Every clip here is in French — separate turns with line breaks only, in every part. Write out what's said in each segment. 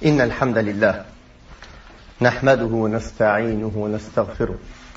إن الحمد لله نحمده ونستعينه ونستغفره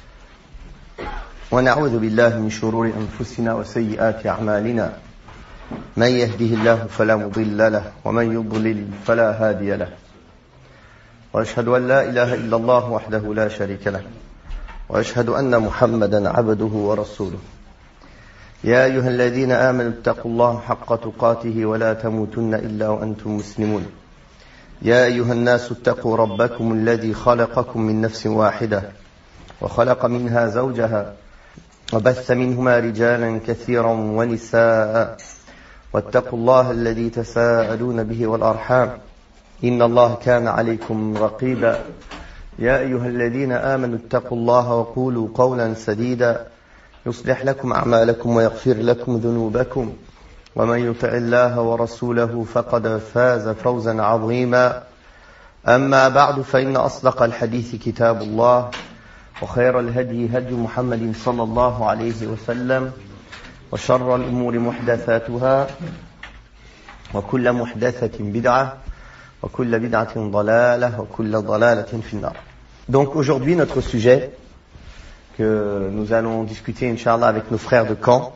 ونعوذ بالله من شرور أنفسنا وسيئات أعمالنا من يهده الله فلا مضل له ومن يضلل فلا هادي له وأشهد أن لا إله إلا الله وحده لا شريك له وأشهد أن محمدا عبده ورسوله يا أيها الذين آمنوا اتقوا الله حق تقاته ولا تموتن إلا وأنتم مسلمون يا أيها الناس اتقوا ربكم الذي خلقكم من نفس واحدة وخلق منها زوجها وبث منهما رجالا كثيرا ونساء واتقوا الله الذي تساءلون به والأرحام إن الله كان عليكم رقيبا يا أيها الذين آمنوا اتقوا الله وقولوا قولا سديدا يصلح لكم أعمالكم ويغفر لكم ذنوبكم ومن يطع الله ورسوله فقد فاز فوزا عظيما أما بعد فإن أصدق الحديث كتاب الله وخير الهدي هدي محمد صلى الله عليه وسلم وشر الأمور محدثاتها وكل محدثة بدعة وكل بدعة ضلالة وكل ضلالة في النار. Donc aujourd'hui notre sujet que nous allons discuter Inch'Allah avec nos frères de Caen,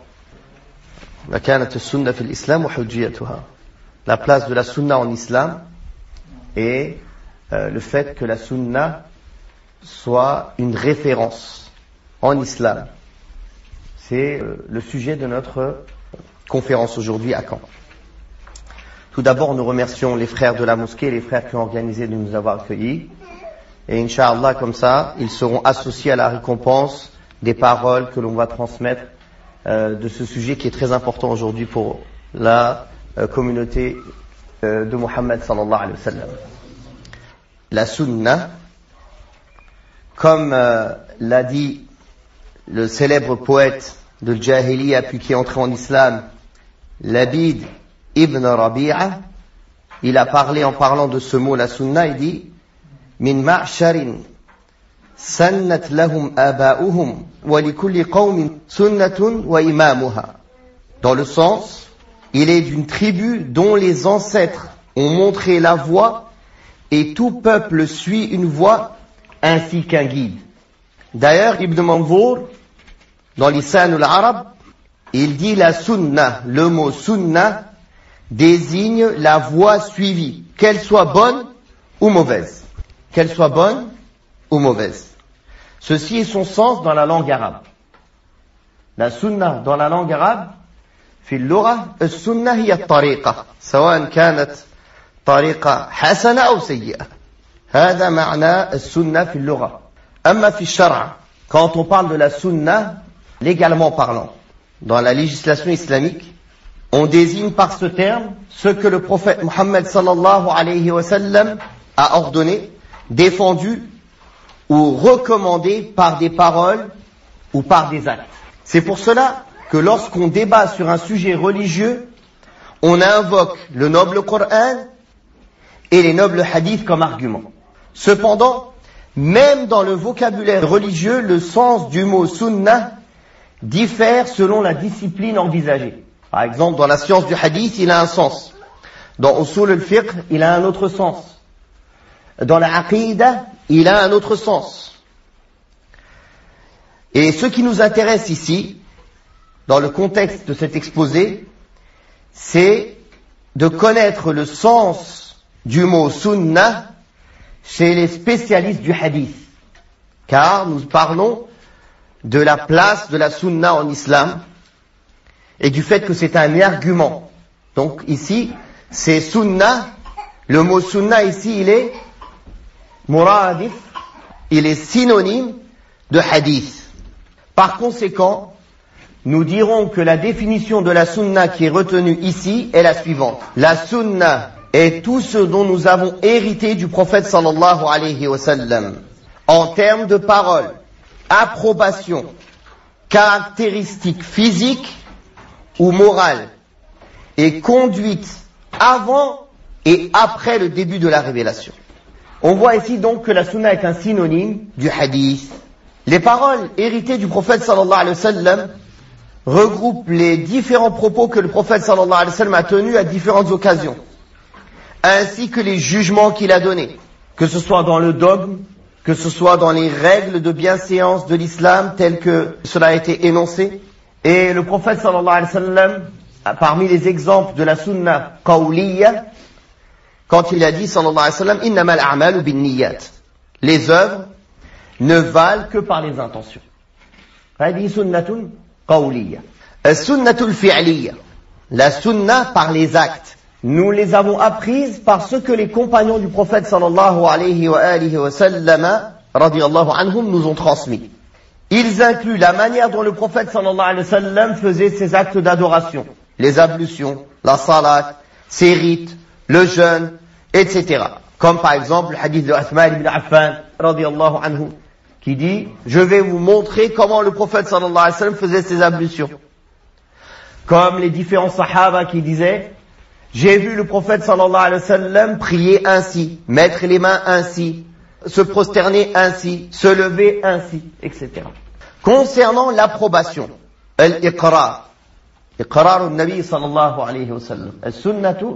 la place de la sunna en islam et le fait que la sunna soit une référence en islam. C'est le sujet de notre conférence aujourd'hui à Caen. Tout d'abord, nous remercions les frères de la mosquée et les frères qui ont organisé de nous avoir accueillis. Et Inch'Allah, comme ça, ils seront associés à la récompense des paroles que l'on va transmettre de ce sujet qui est très important aujourd'hui pour la communauté de Muhammad sallallahu alayhi wa sallam. La sunna, comme l'a dit le célèbre poète de Jahiliya puis qui est entré en islam, Labid ibn Rabi'a, il a parlé en parlant de ce mot, la sunna, il dit min ma'sharin sannat lahum aba'uhum wa likulli qawmin sunnatun wa imamuha. Dans le sens, il est d'une tribu dont les ancêtres ont montré la voie et tout peuple suit une voie ainsi qu'un guide. D'ailleurs, Ibn Manzour, dans Lisan al-Arab, il dit la sunna, le mot sunna désigne la voie suivie, qu'elle soit bonne ou mauvaise. Qu'elle soit bonne ou mauvaise. Ceci est son sens dans la langue arabe. La sunna dans la langue arabe, في اللغة السنة هي الطريقة سواء كانت طريقة حسنة أو سيئة. هذا معنى السنة في اللغة. أما في الشرع, quand on parle de la sunna, légalement parlant, dans la législation islamique, on désigne par ce terme ce que le prophète Muhammad sallallahu alayhi wa sallam a ordonné, défendu ou recommandé par des paroles ou par des actes. C'est pour cela que lorsqu'on débat sur un sujet religieux, on invoque le noble Coran et les nobles hadiths comme argument. Cependant, même dans le vocabulaire religieux, le sens du mot sunnah diffère selon la discipline envisagée. Par exemple, dans la science du hadith, il a un sens. Dans usul al-fiqh, il a un autre sens. Dans la aqidah, il a un autre sens. Et ce qui nous intéresse ici, dans le contexte de cet exposé, c'est de connaître le sens du mot sunnah chez les spécialistes du hadith. Car nous parlons de la place de la sunnah en islam et du fait que c'est un argument. Donc ici, c'est sunnah. Le mot sunnah ici, il est muradif, il est synonyme de hadith. Par conséquent, nous dirons que la définition de la sunna qui est retenue ici est la suivante. La sunna est tout ce dont nous avons hérité du prophète sallallahu alayhi wa sallam en termes de paroles, approbation, caractéristiques physiques ou morales et conduite avant et après le début de la révélation. On voit ici donc que la sunna est un synonyme du hadith. Les paroles héritées du prophète sallallahu alayhi wa sallam regroupent les différents propos que le prophète sallallahu alayhi wa sallam a tenus à différentes occasions. ainsi que les jugements qu'il a donnés, que ce soit dans le dogme, que ce soit dans les règles de bienséance de l'islam telles que cela a été énoncé. Et le prophète sallallahu alayhi wa sallam, parmi les exemples de la sunna qawliya, quand il a dit sallallahu alayhi wa sallam, innamal a'malu bin niyyat, les œuvres ne valent que par les intentions. Hadi sunnatun qawliya. Sunnatul fi'liya, la sunna par les actes. Nous les avons apprises par ce que les compagnons du prophète sallallahu alayhi wa sallam radiyallahu anhum nous ont transmis. Ils incluent la manière dont le prophète sallallahu alayhi wa sallam faisait ses actes d'adoration, les ablutions, la salat, ses rites, le jeûne, etc. Comme par exemple le hadith de Uthman ibn Affan radiyallahu anhu qui dit « Je vais vous montrer comment le prophète sallallahu alayhi wa sallam faisait ses ablutions. » Comme les différents sahaba qui disaient « J'ai vu le prophète sallallahu alayhi wa sallam prier ainsi, mettre les mains ainsi, se prosterner ainsi, se lever ainsi, etc. » Concernant l'approbation, al-iqrar, iqrar al-nabi sallallahu alayhi wa sallam, al-sunnatu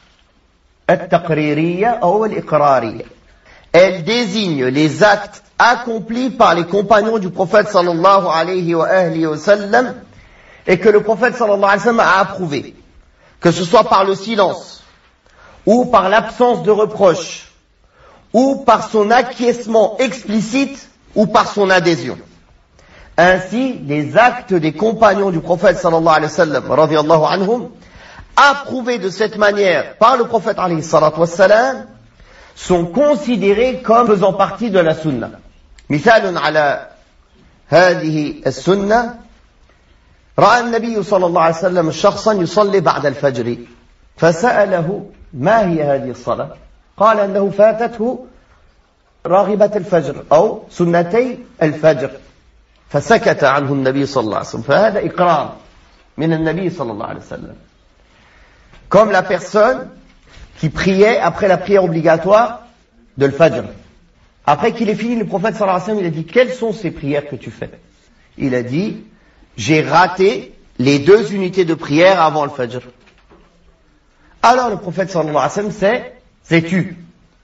al-taqririyya ou al-iqrariyya. Elle désigne les actes accomplis par les compagnons du prophète sallallahu alayhi wa sallam et que le prophète sallallahu alayhi wa sallam a approuvé, que ce soit par le silence ou par l'absence de reproche ou par son acquiescement explicite ou par son adhésion. Ainsi, les actes des compagnons du prophète sallallahu alayhi wa sallam radiyallahu anhum, approuvés de cette manière par le prophète alayhi salatu wassalam, sont considérés comme faisant partie de la sunna. مثال على هذه السنة رأى النبي صلى الله عليه وسلم شخصا يصلي بعد الفجر فسأله ما هي هذه الصلاة؟ قال أنه فاتته راغبة الفجر أو سنتي الفجر فسكت عنه النبي صلى الله عليه وسلم فهذا إقرار من النبي صلى الله عليه وسلم. Comme la personne qui priait après la prière obligatoire de l'Fajr. Après qu'il ait fini, le prophète sallallahu alayhi wa sallam, il a dit, quelles sont ces prières que tu fais? Il a dit, j'ai raté les 2 unités de prière avant le Fajr. Alors le prophète sallallahu alayhi wa sallam s'est tu.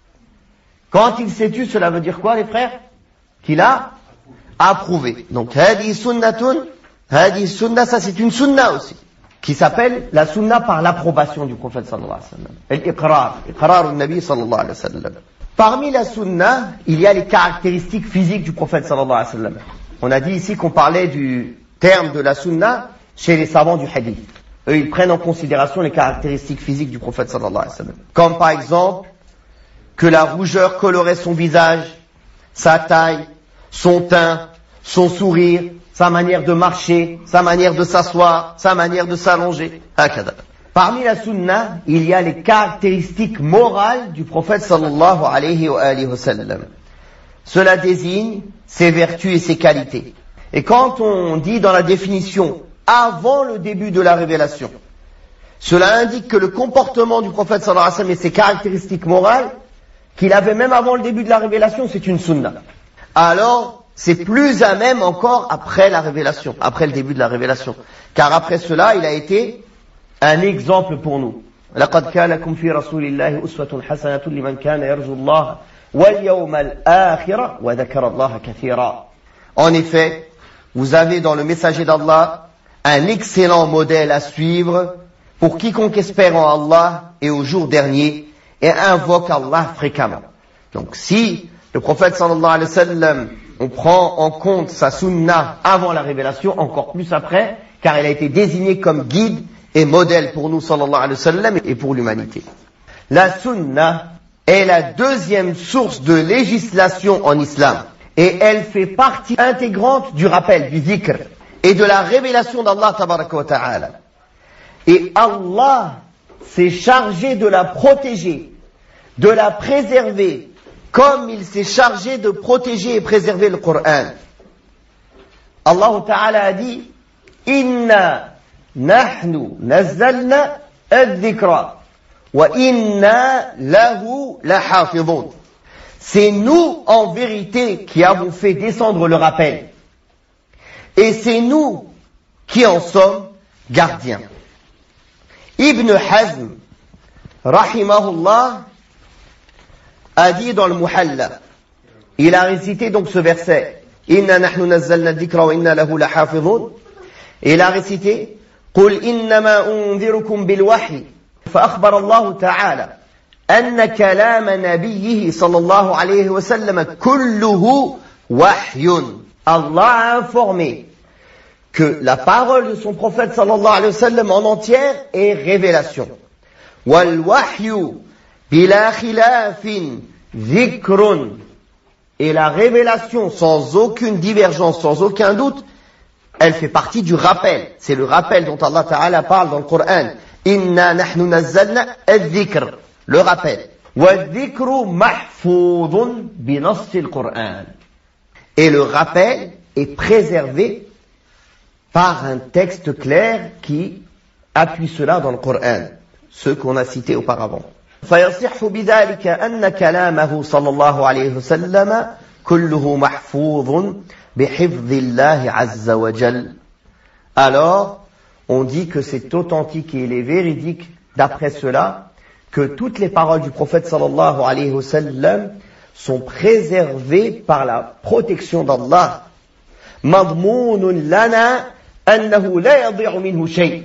Quand il s'est tu, cela veut dire quoi, les frères? Qu'il a approuvé. Donc, hadi sunnatun, hadi sunna, ça c'est une sunna aussi, qui s'appelle la sunna par l'approbation du prophète sallallahu alayhi wa sallam. Al-iqrar, iqrar al-nabi sallallahu alayhi wa sallam. Parmi la sunna, il y a les caractéristiques physiques du prophète sallallahu alayhi wa sallam. On a dit ici qu'on parlait du terme de la sunna chez les savants du hadith. Eux, ils prennent en considération les caractéristiques physiques du prophète sallallahu alayhi wa sallam. Comme par exemple, que la rougeur colorait son visage, sa taille, son teint, son sourire, sa manière de marcher, sa manière de s'asseoir, sa manière de s'allonger. Parmi la sunna, il y a les caractéristiques morales du prophète sallallahu alayhi wa sallam. Cela désigne ses vertus et ses qualités. Et quand on dit dans la définition avant le début de la révélation, cela indique que le comportement du prophète sallallahu alayhi wa sallam et ses caractéristiques morales qu'il avait même avant le début de la révélation, c'est une sunna. Alors, c'est plus à même encore après la révélation, après le début de la révélation. Car après cela, il a été un exemple pour nous. لَقَدْ كَانَكُمْ فِي رَسُولِ اللَّهِ أُسْوَةٌ حَسَنَةٌ لِمَنْ كَانَ يَرْجُو اللَّهَ وَالْيَوْمَ الْآخِرَ وَذَكَرَ اللَّهَ كَثِيرًا. En effet, vous avez dans le messager d'Allah un excellent modèle à suivre pour quiconque espère en Allah et au jour dernier et invoque Allah fréquemment. Donc si le prophète sallallahu alayhi wa sallam, on prend en compte sa sunna avant la révélation, encore plus après, car il a été désigné comme guide et modèle pour nous sallallahu alayhi wa sallam et pour l'humanité. La sunna est la deuxième source de législation en islam et elle fait partie intégrante du rappel, du dhikr et de la révélation d'Allah tabaraka wa ta'ala. Et Allah s'est chargé de la protéger, de la préserver, comme il s'est chargé de protéger et préserver le Coran. Allah Ta'ala a dit Inna nahnu nazzalna ad-dhikra wa inna lahu lahafidhun. C'est nous en vérité qui avons fait descendre le rappel et c'est nous qui en sommes gardiens. Ibn Hazm rahimahullah, a dit dans le Muhalla, il a récité donc ce verset, Inna nahnu nazzalna dhikra wa inna lahu lahafidhun. Et il a récité, Qul innama unzirukum bil wahy. فأخبر الله تعالى أن كلام نبيه صلى الله عليه وسلم كله وحي. Allah a informé que la parole de son prophète sallallahu alayhi wa sallam en entière est révélation. Wal wahyu bila khilafin dhikrun. Et la révélation sans aucune divergence, sans aucun doute, elle fait partie du rappel. C'est le rappel dont Allah Ta'ala parle dans le Coran. Inna nahnu nazzalna adh-dhikr. Le rappel. Wa-dhikru mahfoudun bi nassi al-Qur'an. Et le rappel est préservé par un texte clair qui appuie cela dans le Coran, ceux qu'on a cités auparavant. فيصح بذلك أن كلامه صلى الله عليه وسلم كله محفوظ بحفظ الله عز وجل. Alors, on dit que c'est authentique et il est véridique d'après cela que toutes les paroles du prophète sallallahu alayhi wa sallam sont préservées par la protection d'Allah. مضمون لنا أنه لا يضيع منه شيء.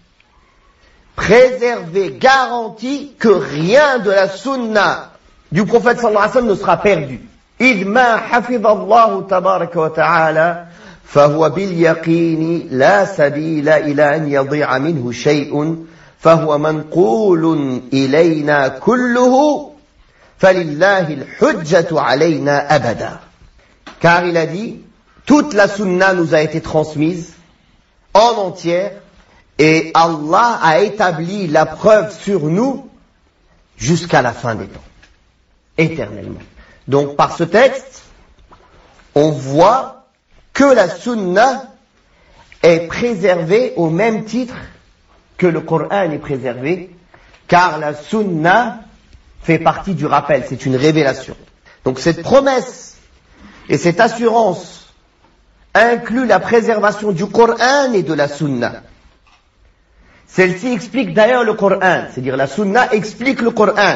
Préservé, garanti que rien de la sunna du prophète sallallahu alayhi wa sallam ne sera perdu. إذ ما حفظ الله تبارك وتعالى فهو باليقين لا سبيل إلى أن يضيع منه شيء فهو منقول إلينا كله فلله الحجة علينا أبدا. Car il a dit, toute la sunna nous a été transmise en entière et Allah a établi la preuve sur nous jusqu'à la fin des temps, éternellement. Donc par ce texte, on voit que la sunna est préservée au même titre que le Coran est préservé, car la sunna fait partie du rappel, c'est une révélation. Donc cette promesse et cette assurance inclut la préservation du Coran et de la sunna. Celle-ci explique d'ailleurs le Coran, c'est-à-dire la sunna explique le Coran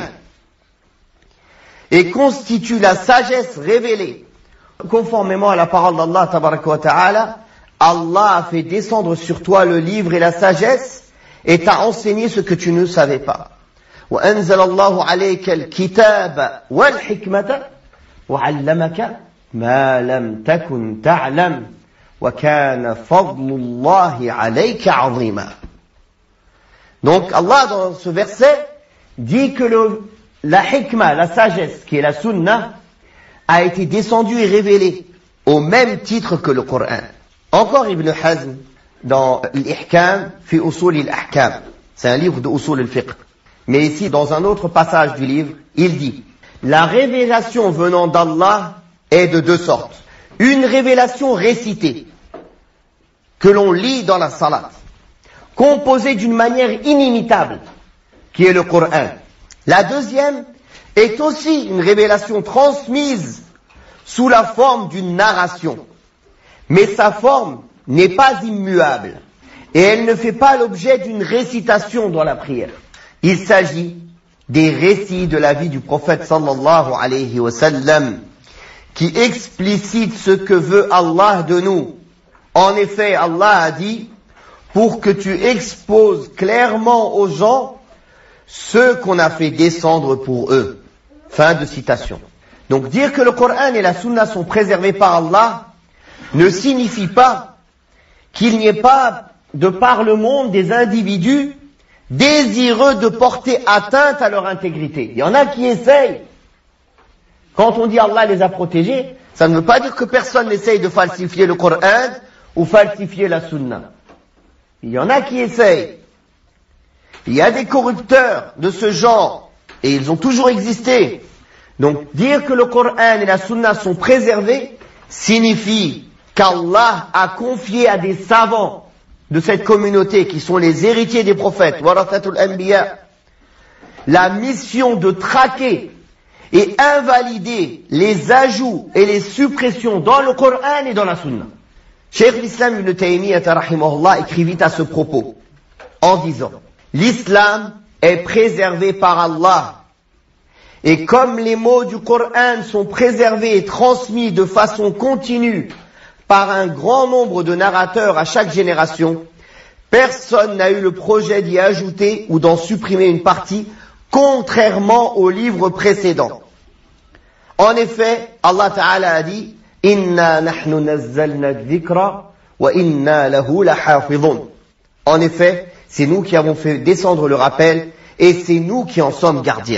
et constitue la sagesse révélée. Conformément à la parole d'Allah tabaraka wa ta'ala, Allah a fait descendre sur toi le livre et la sagesse et t'a enseigné ce que tu ne savais pas. وَأَنزَلَ اللَّهُ عَلَيْكَ الْكِتَابَ وَالْحِكْمَةَ وَعَلَّمَكَ مَا لَمْ تَكُنْ تَعْلَمْ وَكَانَ فَضْلُ اللَّهِ عَلَيْكَ عَظِيمًا. Donc Allah dans ce verset dit que la hikmah, la sagesse, qui est la sunna, a été descendue et révélée au même titre que le Coran. Encore Ibn Hazm dans l'Ihkam fi Usul al-Ahkam. C'est un livre de Usul al-Fiqh. Mais ici, dans un autre passage du livre, il dit la révélation venant d'Allah est de deux sortes. Une révélation récitée, que l'on lit dans la salat, composée d'une manière inimitable, qui est le Coran. La deuxième est aussi une révélation transmise sous la forme d'une narration. Mais sa forme n'est pas immuable et elle ne fait pas l'objet d'une récitation dans la prière. Il s'agit des récits de la vie du prophète sallallahu alayhi wa sallam qui explicitent ce que veut Allah de nous. En effet, Allah a dit pour que tu exposes clairement aux gens ce qu'on a fait descendre pour eux. Fin de citation. Donc dire que le Coran et la Sunna sont préservés par Allah ne signifie pas qu'il n'y ait pas de par le monde des individus désireux de porter atteinte à leur intégrité. Il y en a qui essayent. Quand on dit Allah les a protégés, ça ne veut pas dire que personne n'essaye de falsifier le Coran ou falsifier la Sunna. Il y en a qui essayent. Il y a des corrupteurs de ce genre, et ils ont toujours existé. Donc, dire que le Coran et la Sunna sont préservés signifie qu'Allah a confié à des savants de cette communauté, qui sont les héritiers des prophètes, warathatul anbiya, la mission de traquer et invalider les ajouts et les suppressions dans le Coran et dans la Sunna. Cheikh l'Islam Ibn Taymiyyah rahimahullah écrivit à ce propos, en disant: l'islam est préservé par Allah. Et comme les mots du Coran sont préservés et transmis de façon continue par un grand nombre de narrateurs à chaque génération, personne n'a eu le projet d'y ajouter ou d'en supprimer une partie, contrairement aux livres précédents. En effet, Allah Ta'ala a dit « Inna nahnu nazzalna dhikra wa inna lahu lahafidhun » En effet, c'est nous qui avons fait descendre le rappel et c'est nous qui en sommes gardiens.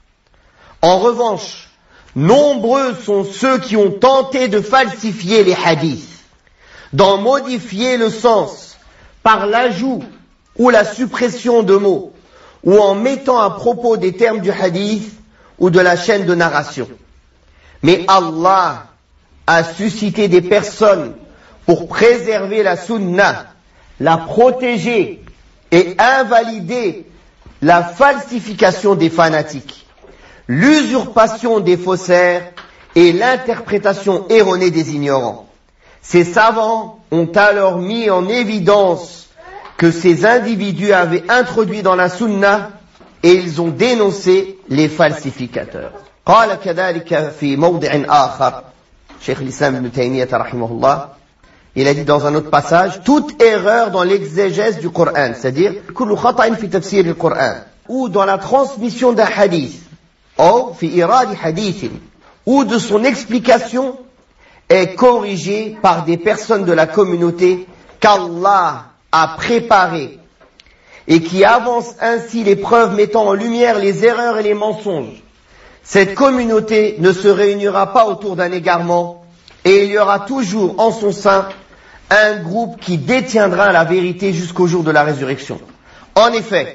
En revanche, nombreux sont ceux qui ont tenté de falsifier les hadiths, d'en modifier le sens par l'ajout ou la suppression de mots, ou en mettant à propos des termes du hadith ou de la chaîne de narration. Mais Allah a suscité des personnes pour préserver la sunna, la protéger et invalider la falsification des fanatiques, l'usurpation des faussaires et l'interprétation erronée des ignorants. Ces savants ont alors mis en évidence que ces individus avaient introduit dans la sunna et ils ont dénoncé les falsificateurs. قال كذلك في موضع آخر شيخ الإسلام ابن تيمية رحمه الله. Il a dit dans un autre passage, toute erreur dans l'exégèse du Coran, c'est-à-dire كل خطأ في تفسير القرآن, ou dans la transmission d'un hadith, ou في إيراد حديث, ou de son explication, est corrigée par des personnes de la communauté qu'Allah a préparées et qui avancent ainsi les preuves mettant en lumière les erreurs et les mensonges. Cette communauté ne se réunira pas autour d'un égarement et il y aura toujours en son sein un groupe qui détiendra la vérité jusqu'au jour de la résurrection. En effet,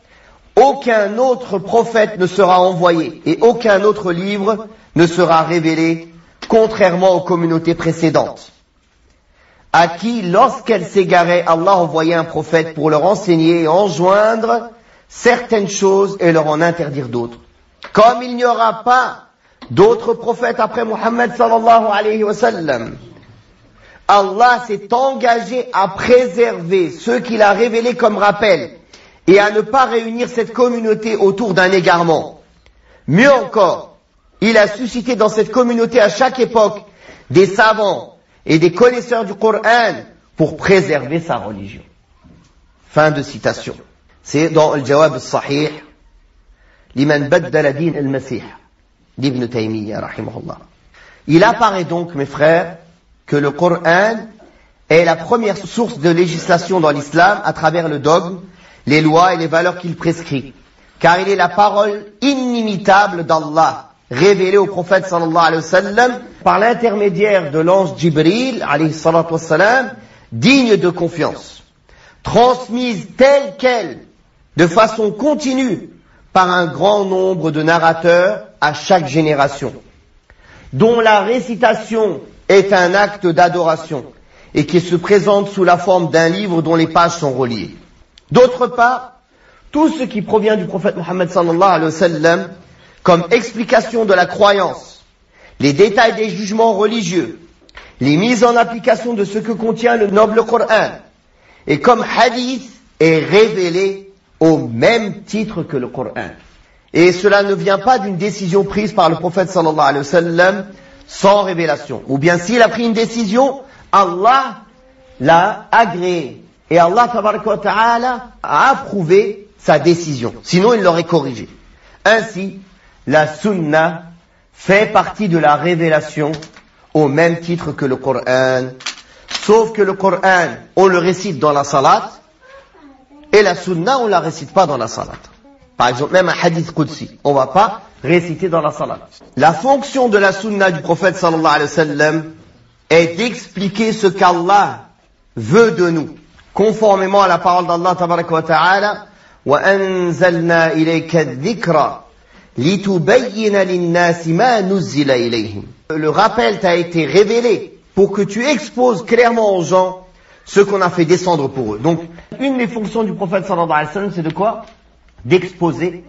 aucun autre prophète ne sera envoyé et aucun autre livre ne sera révélé, contrairement aux communautés précédentes, à qui, lorsqu'elles s'égaraient, Allah envoyait un prophète pour leur enseigner et enjoindre certaines choses et leur en interdire d'autres. Comme il n'y aura pas d'autres prophètes après Muhammad sallallahu alayhi wa sallam, Allah s'est engagé à préserver ceux qu'il a révélés comme rappel et à ne pas réunir cette communauté autour d'un égarement. Mieux encore, il a suscité dans cette communauté à chaque époque des savants et des connaisseurs du Coran pour préserver sa religion. Fin de citation. C'est dans le Jawab al-Sahih liman baddala din al-Masih d'Ibn Taymiyyah rahimahullah. Il apparaît donc, mes frères, que le Coran est la première source de législation dans l'islam à travers le dogme, les lois et les valeurs qu'il prescrit, car il est la parole inimitable d'Allah, révélée au prophète sallallahu alayhi wa sallam par l'intermédiaire de l'ange Jibril alayhi salatu wassalam, digne de confiance, transmise telle qu'elle, de façon continue, par un grand nombre de narrateurs à chaque génération, dont la récitation est un acte d'adoration et qui se présente sous la forme d'un livre dont les pages sont reliées. D'autre part, tout ce qui provient du prophète Muhammad sallallahu alayhi wa sallam comme explication de la croyance, les détails des jugements religieux, les mises en application de ce que contient le noble Coran, et comme hadith est révélé au même titre que le Coran. Et cela ne vient pas d'une décision prise par le prophète sallallahu alayhi wa sallam sans révélation. Ou bien s'il a pris une décision, Allah l'a agréée. Et Allah tabaraka wa ta'ala a approuvé sa décision. Sinon il l'aurait corrigée. Ainsi, la sunna fait partie de la révélation au même titre que le Coran. Sauf que le Coran, on le récite dans la salat, et la sunna, on ne la récite pas dans la salat. Par exemple, même un hadith qudsi, on ne va pas réciter dans la salat. La fonction de la sunna du prophète sallallahu alayhi wa sallam est d'expliquer ce qu'Allah veut de nous, conformément à la parole d'Allah tabaraka wa ta'ala, وَأَنزَلْنَا إِلَيْكَ الذِّكْرَ لِتُبَيِّنَ لِلنَّاسِ مَا نُزِّلَ إِلَيْهِمْ. Le rappel t'a été révélé pour que tu exposes clairement aux gens ce qu'on a fait descendre pour eux. Donc, une des fonctions du prophète sallallahu alayhi wa sallam, c'est de quoi? D'exposer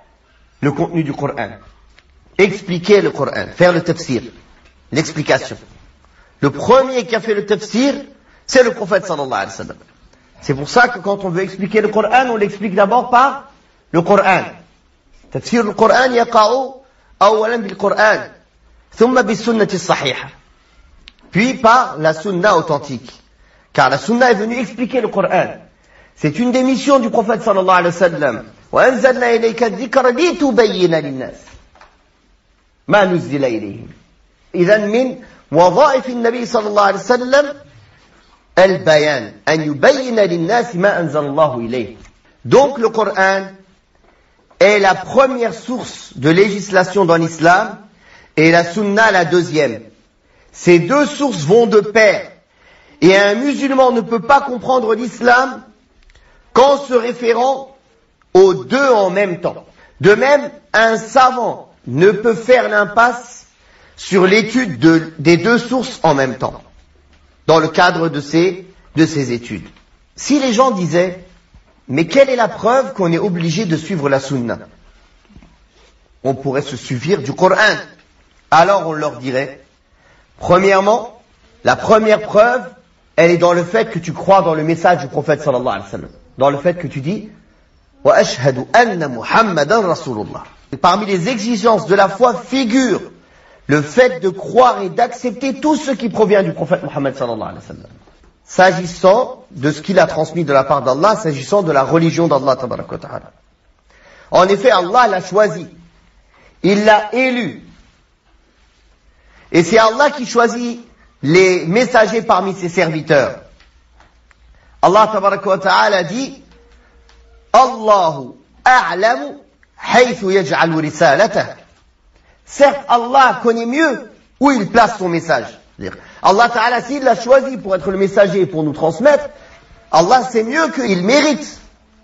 le contenu du Coran. Expliquer le Coran, faire le tafsir, l'explication. Le premier qui a fait le tafsir, c'est le prophète sallallahu alayhi wa sallam. C'est pour ça que quand on veut expliquer le Coran, on l'explique d'abord par le Coran. تفسير القرآن يقع أولا بالقرآن ثم بالسنة الصحيحة puis par la sunna authentique car la sunna est venue expliquer le Coran. C'est une des missions du prophète sallallahu alayhi wa sallam. وأنزلنا إليك الذكر لتبين للناس ما نزل إليهم. إذن من وظائف النبي صلى الله عليه وسلم البيان أن يبين للناس ما أنزل الله إليه. Donc le Coran est la première source de législation dans l'islam et la sunna la deuxième. Ces deux sources vont de pair et un musulman ne peut pas comprendre l'islam qu'en se référant aux deux en même temps. De même, un savant ne peut faire l'impasse sur l'étude des deux sources en même temps, dans le cadre de ces études. Si les gens disaient, mais quelle est la preuve qu'on est obligé de suivre la sunna? On pourrait se suffire du Coran. Alors on leur dirait, premièrement, la première preuve, elle est dans le fait que tu crois dans le message du prophète sallallahu alayhi wa sallam. Dans le fait que tu dis, wa ashhadu anna Muhammadan Rasulullah. Et parmi les exigences de la foi figure le fait de croire et d'accepter tout ce qui provient du prophète Muhammad sallallahu alayhi wa sallam. S'agissant de ce qu'il a transmis de la part d'Allah, s'agissant de la religion d'Allah tabaraka wa ta'ala. En effet, Allah l'a choisi. Il l'a élu. Et c'est Allah qui choisit les messagers parmi ses serviteurs. Allah tabaraka wa ta'ala dit Allahu a'lamu haythu yaj'alu risalatahu. Certes, Allah connaît mieux où il place son message. C'est-à-dire, Allah ta'ala, s'il l'a choisi pour être le messager et pour nous transmettre, Allah sait mieux qu'il mérite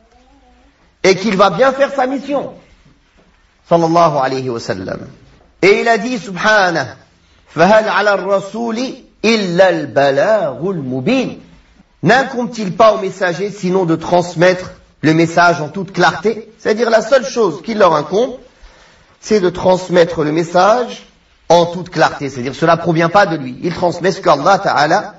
et qu'il va bien faire sa mission. Sallallahu alayhi wa sallam. Et il a dit, subhanah, فَهَلْ عَلَى الرَّسُولِ إِلَّا الْبَلَاغُ الْمُبِينَ. N'incombe-t-il pas aux messagers sinon de transmettre le message en toute clarté? C'est-à-dire la seule chose qui leur incombe, c'est de transmettre le message en toute clarté. C'est-à-dire cela ne provient pas de lui. Il transmet ce qu'Allah Ta'ala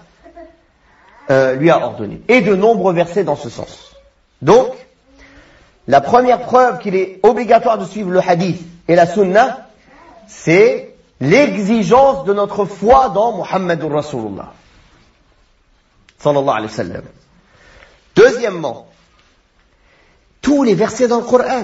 lui a ordonné. Et de nombreux versets dans ce sens. Donc, la première preuve qu'il est obligatoire de suivre le hadith et la sunna, c'est l'exigence de notre foi dans Muhammadur Rasulullah. Sallallahu alayhi wa sallam. Deuxièmement, tous les versets dans le Coran.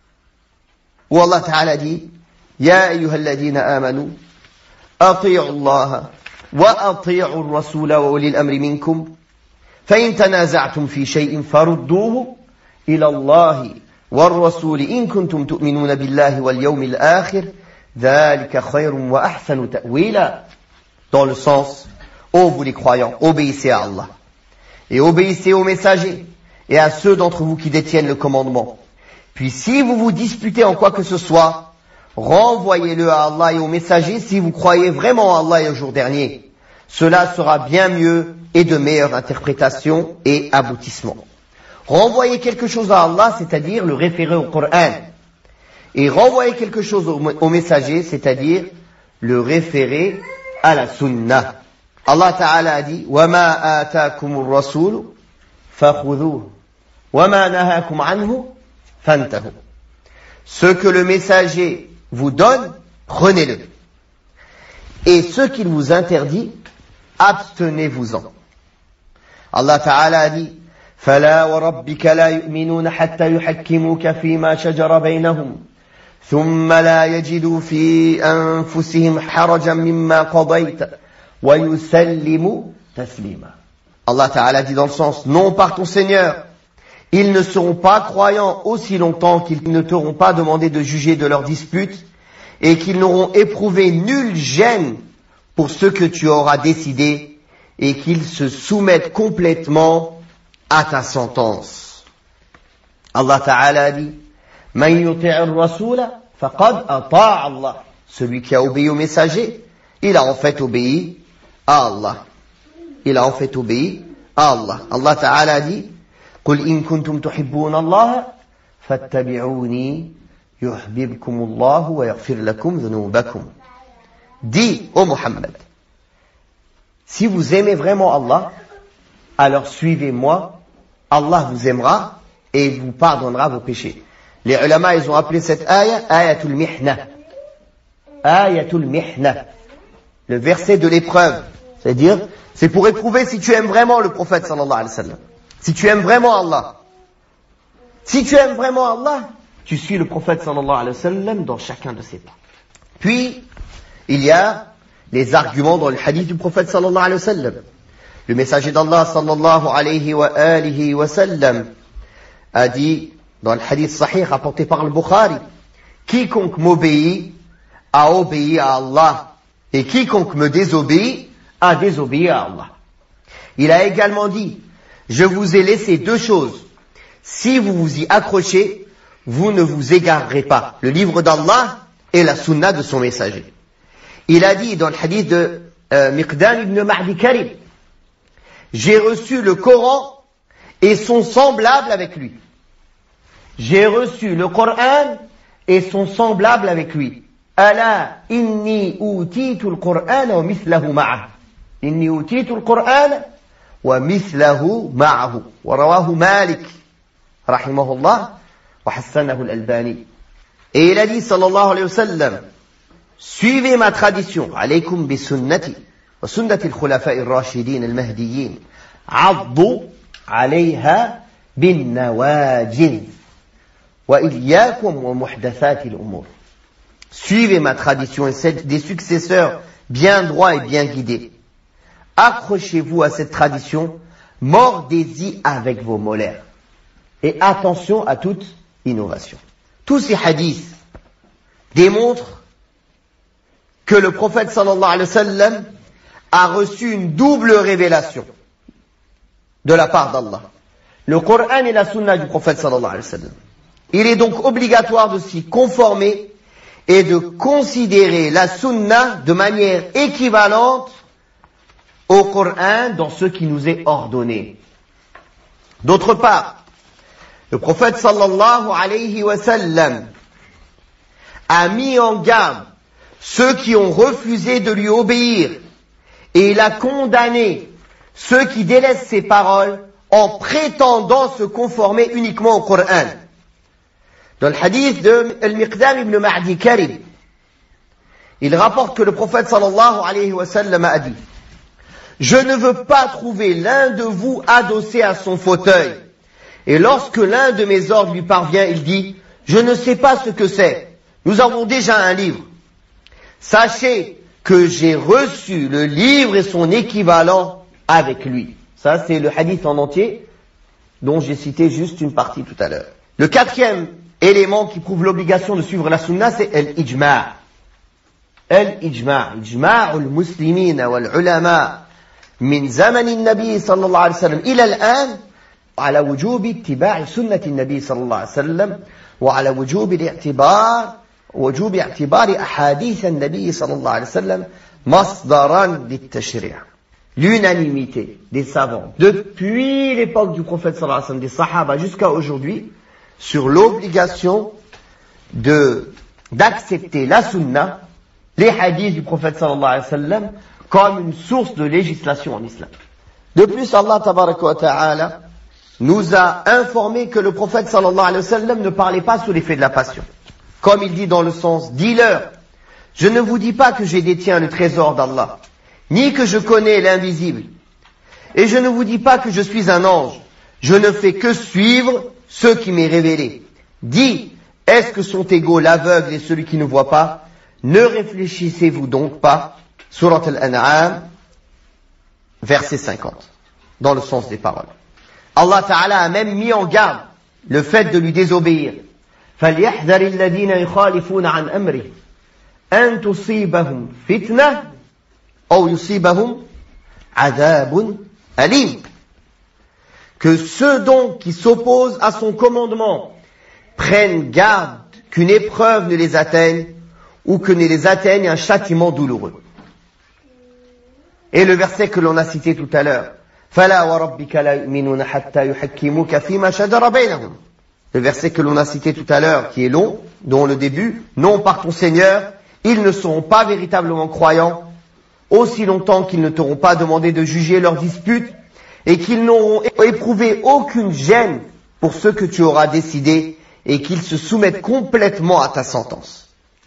Où Allah Ta'ala dit Ya ayyuhalladhina amanu ati'u Allah wa ati'u ar-rasula wa ulil amri minkum fa in tanaza'tum fi shay'in farudduhu ila Allah war-rasul in kuntum tu'minuna billahi wal yawmil akhir dhalika khayrun wa ahsanu ta'wila. Dans le sens, ô vous les croyants, obéissez à Allah et obéissez aux messagers et à ceux d'entre vous qui détiennent le commandement. Puis si vous vous disputez en quoi que ce soit, renvoyez-le à Allah et aux messagers si vous croyez vraiment à Allah et au jour dernier. Cela sera bien mieux et de meilleure interprétation et aboutissement. Renvoyer quelque chose à Allah, c'est-à-dire le référer au Coran. Et renvoyer quelque chose au messager, c'est-à-dire le référer à la Sunnah. Allah Ta'ala a dit وَمَا آتَاكُمُ الرَّسُولُ فَخُذُوهُ وَمَا نَهَاكُمْ عَنْهُ فَانْتَهُ. Ce que le messager vous donne, prenez-le. Et ce qu'il vous interdit, abstenez-vous-en. Allah Ta'ala a dit فَلَا وَرَبِّكَ لَا يُؤْمِنُونَ حَتَّى يُحَكِّمُوكَ فِيمَا شَجَرَ بَيْنَهُمْ ثُمَّ لَا يَجِدُوا فِي أَنفُسِهِمْ حَرَجًا مِمَّا قَضَيْتَ وَيُسَلِّمُوا تَسْلِيمًا. Allah Ta'ala dit dans le sens, non par ton Seigneur, ils ne seront pas croyants aussi longtemps qu'ils ne t'auront pas demandé de juger de leurs disputes et qu'ils n'auront éprouvé nulle gêne pour ce que tu auras décidé et qu'ils se soumettent complètement à ta sentence. Allah Ta'ala dit Man yuti'ir rasula faqad ata'a Allah. Celui qui a obéi au messager, il a en fait obéi à Allah. Il a en fait obéi à Allah. Allah Ta'ala dit قل إن كنتم تحبون الله فاتبعوني يحببكم الله ويغفر لكم ذنوبكم. Dis, ô Muhammad, si vous aimez vraiment Allah, alors suivez-moi, Allah vous aimera et vous pardonnera vos péchés. Les ulama, ils ont appelé cette ayah ayatul mihna. Ayatul mihna. Le verset de l'épreuve. C'est-à-dire, c'est pour éprouver si tu aimes vraiment le prophète sallallahu alayhi wa sallam. Si tu aimes vraiment Allah. Si tu aimes vraiment Allah, tu suis le prophète sallallahu alayhi wa sallam dans chacun de ses pas. Puis, il y a les arguments dans le hadith du prophète sallallahu alayhi wa sallam. Le messager d'Allah sallallahu alayhi wa sallam a dit dans le hadith sahih rapporté par le Bukhari, quiconque m'obéit a obéi à Allah et quiconque me désobéit a désobéi à Allah. Il a également dit, je vous ai laissé deux choses. Si vous vous y accrochez, vous ne vous égarerez pas. Le livre d'Allah et la sunna de son messager. Il a dit dans le hadith de Miqdam ibn Ma'di Karib, j'ai reçu le Coran et son semblable avec lui. J'ai reçu le Coran et son semblable avec lui. Ala inni utitu al-Qur'an wa mithlahu ma'ah. Inni utitu al-Qur'an wa mithlahu ma'ahu. Wa rawahu Malik rahimahullah wa hassanahu al-Albani. Et il a dit sallallahu alayhi wa sallam, suivez ma tradition, alaykum bi sunnati wa sunnati al-khulafa'i ar-rashidin al-mahdiyyin. Addu alayha bin nawajiz. Wa iyyakum wa muhdathati al-umur. Suivez ma tradition et celle des successeurs bien droits et bien guidés. Accrochez-vous à cette tradition, mordez-y avec vos molaires. Et attention à toute innovation. Tous ces hadiths démontrent que le prophète sallallahu alayhi wa sallam a reçu une double révélation de la part d'Allah. Le Coran et la sunna du prophète sallallahu alayhi wa sallam. Il est donc obligatoire de s'y conformer et de considérer la sunna de manière équivalente au Coran dans ce qui nous est ordonné. D'autre part, le prophète sallallahu alayhi wa sallam a mis en garde ceux qui ont refusé de lui obéir et il a condamné ceux qui délaissent ses paroles en prétendant se conformer uniquement au Coran. Dans le hadith de Al-Miqdam ibn Ma'di Karib, il rapporte que le prophète sallallahu alayhi wa sallam a dit, je ne veux pas trouver l'un de vous adossé à son fauteuil. Et lorsque l'un de mes ordres lui parvient, il dit, je ne sais pas ce que c'est. Nous avons déjà un livre. Sachez que j'ai reçu le livre et son équivalent avec lui. Ça, c'est le hadith en entier, dont j'ai cité juste une partie tout à l'heure. Le quatrième élément qui prouve l'obligation de suivre la sunna, c'est al-ijma'. Al-ijma'. Ijma' al-muslimina wal-ulama min zaman al-nabi sallallahu alayhi wa sallam ila al-an على وجوب اتباع سنة النبي صلى الله عليه وسلم وعلى وجوب اعتبار أحاديث النبي صلى الله عليه وسلم مصدرا للتشريع. L'unanimité des savants depuis l'époque du prophète sallallahu alayhi wa sallam, des sahaba jusqu'à aujourd'hui, sur l'obligation d'accepter la sunna, les hadiths du prophète sallallahu alayhi wa sallam, comme une source de législation en islam. De plus, Allah tabaraka wa ta'ala nous a informé que le prophète sallallahu alayhi wa sallam ne parlait pas sous l'effet de la passion. Comme il dit dans le sens, dis-leur, je ne vous dis pas que j'ai détiens le trésor d'Allah, ni que je connais l'invisible. Et je ne vous dis pas que je suis un ange, je ne fais que suivre ce qui m'est révélé. Dis, est-ce que sont égaux l'aveugle et celui qui ne voit pas? Ne réfléchissez-vous donc pas? Surat Al-An'am, verset 50, dans le sens des paroles. Allah Ta'ala a même mis en garde le fait de lui désobéir. فَلْيَحْذَرِ الَّذِينَ يُخَالِفُونَ عَنْ أَمْرِهِ أَنْ تُصِيبَهُمْ فِتْنَةٌ أَوْ يُصِيبَهُمْ عَذَابٌ أَلِيمٌ. Que ceux donc qui s'opposent à son commandement prennent garde qu'une épreuve ne les atteigne ou que ne les atteigne un châtiment douloureux. Et le verset que l'on a cité tout à l'heure, فَلَا وَرَبِّكَ لَا يُؤْمِنُونَ حَتَّى يُحَكِّمُوكَ فِيمَا شَجَرَ بَيْنَهُمْ. Le verset que l'on a cité tout à l'heure, qui est long, dont le début, non par ton Seigneur, ils ne seront pas véritablement croyants, aussi longtemps qu'ils ne t'auront pas demandé de juger leurs disputes, et qu'ils n'auront éprouvé aucune gêne pour ce que tu auras décidé, et qu'ils se soumettent complètement à ta sentence.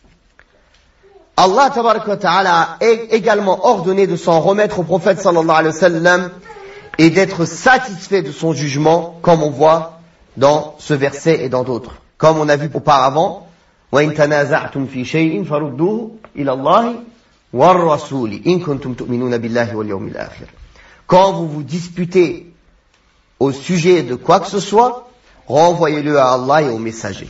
Allah tabaraka wa ta'ala a également ordonné de s'en remettre au prophète sallallahu alayhi wa sallam et d'être satisfait de son jugement, comme on voit dans ce verset et dans d'autres. Comme on a vu auparavant, وَإِن تَنَازَعْتُمْ فِي شَيْءٍ فَرُدُّوهُ إِلَى اللَّهِ وَالرَّسُولِ إِن كُنتُمْ تُؤْمِنُونَ بِاللَّهِ وَالْيَوْمِ الْآخِرِ. Quand vous vous disputez au sujet de quoi que ce soit, renvoyez-le à Allah et au messager.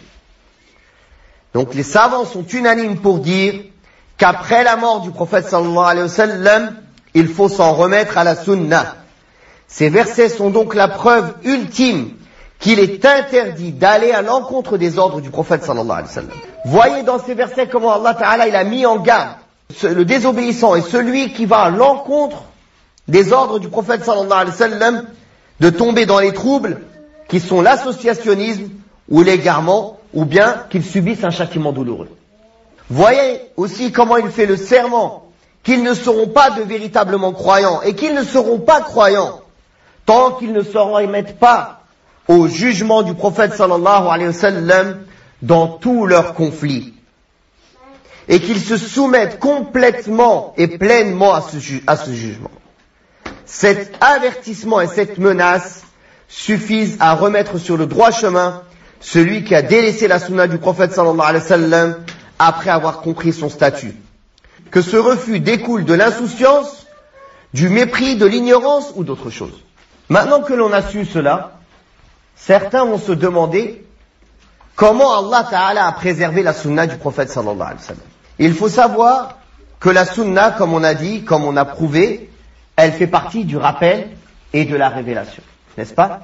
Donc les savants sont unanimes pour dire qu'après la mort du prophète sallallahu alayhi wa sallam, il faut s'en remettre à la sunna. Ces versets sont donc la preuve ultime qu'il est interdit d'aller à l'encontre des ordres du prophète sallallahu alayhi wa sallam. Voyez dans ces versets comment Allah Ta'ala il a mis en garde le désobéissant et celui qui va à l'encontre des ordres du prophète sallallahu alayhi wa sallam de tomber dans les troubles qui sont l'associationnisme ou l'égarement ou bien qu'ils subissent un châtiment douloureux. Voyez aussi comment il fait le serment qu'ils ne seront pas de véritablement croyants et qu'ils ne seront pas croyants tant qu'ils ne se remettent pas au jugement du prophète sallallahu alayhi wa sallam dans tous leurs conflits et qu'ils se soumettent complètement et pleinement à ce jugement. Cet avertissement et cette menace suffisent à remettre sur le droit chemin celui qui a délaissé la sunna du prophète sallallahu alayhi wa sallam après avoir compris son statut. Que ce refus découle de l'insouciance, du mépris, de l'ignorance ou d'autre chose. Maintenant que l'on a su cela, certains vont se demander comment Allah Ta'ala a préservé la sunna du prophète sallallahu alayhi wa sallam. Il faut savoir que la sunna, comme on a dit, comme on a prouvé, elle fait partie du rappel et de la révélation. N'est-ce pas?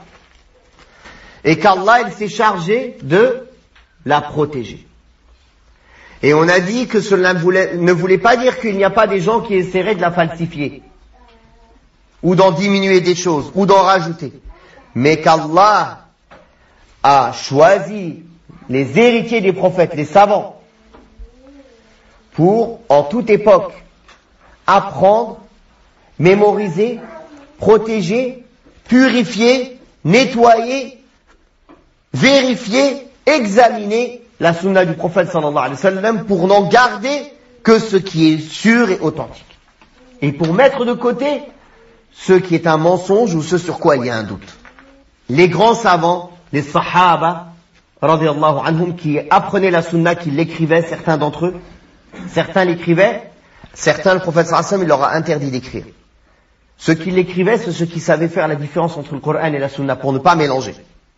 Et qu'Allah, il s'est chargé de la protéger. Et on a dit que cela ne voulait pas dire qu'il n'y a pas des gens qui essaieraient de la falsifier, ou d'en diminuer des choses, ou d'en rajouter. Mais qu'Allah a choisi les héritiers des prophètes, les savants, pour, en toute époque, apprendre, mémoriser, protéger, purifier, nettoyer, vérifier, examiner la sunna du prophète sallallahu alayhi wa sallam pour n'en garder que ce qui est sûr et authentique. Et pour mettre de côté ce qui est un mensonge ou ce sur quoi il y a un doute. Les grands savants, les sahaba, radiyallahu anhum, qui apprenaient la sunna, qui l'écrivaient, certains d'entre eux, certains l'écrivaient, certains, le prophète sallallahu alayhi wa sallam, il leur a interdit d'écrire. Ceux qui l'écrivaient, c'est ceux qui savaient faire la différence entre le Coran et la sunna pour ne pas mélanger.